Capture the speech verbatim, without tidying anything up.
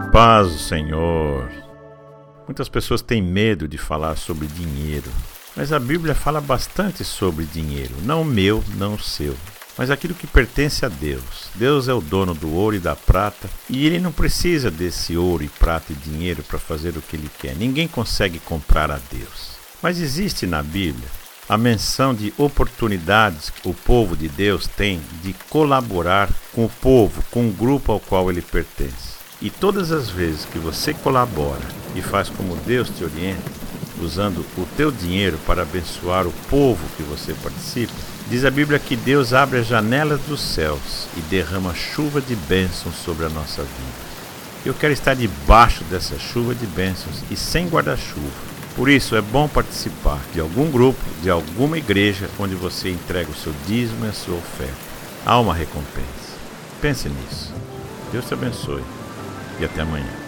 Paz do Senhor. Muitas pessoas têm medo de falar sobre dinheiro, mas a Bíblia fala bastante sobre dinheiro, não o meu, não o seu, mas aquilo que pertence a Deus. Deus é o dono do ouro e da prata, e Ele não precisa desse ouro e prata e dinheiro para fazer o que Ele quer. Ninguém consegue comprar a Deus. Mas existe na Bíblia a menção de oportunidades que o povo de Deus tem de colaborar com o povo, com o grupo ao qual ele pertence. E todas as vezes que você colabora e faz como Deus te orienta, usando o teu dinheiro para abençoar o povo que você participa, diz a Bíblia que Deus abre as janelas dos céus e derrama chuva de bênçãos sobre a nossa vida. Eu quero estar debaixo dessa chuva de bênçãos e sem guarda-chuva. Por isso é bom participar de algum grupo, de alguma igreja onde você entrega o seu dízimo e a sua oferta. Há uma recompensa. Pense nisso. Deus te abençoe e até amanhã.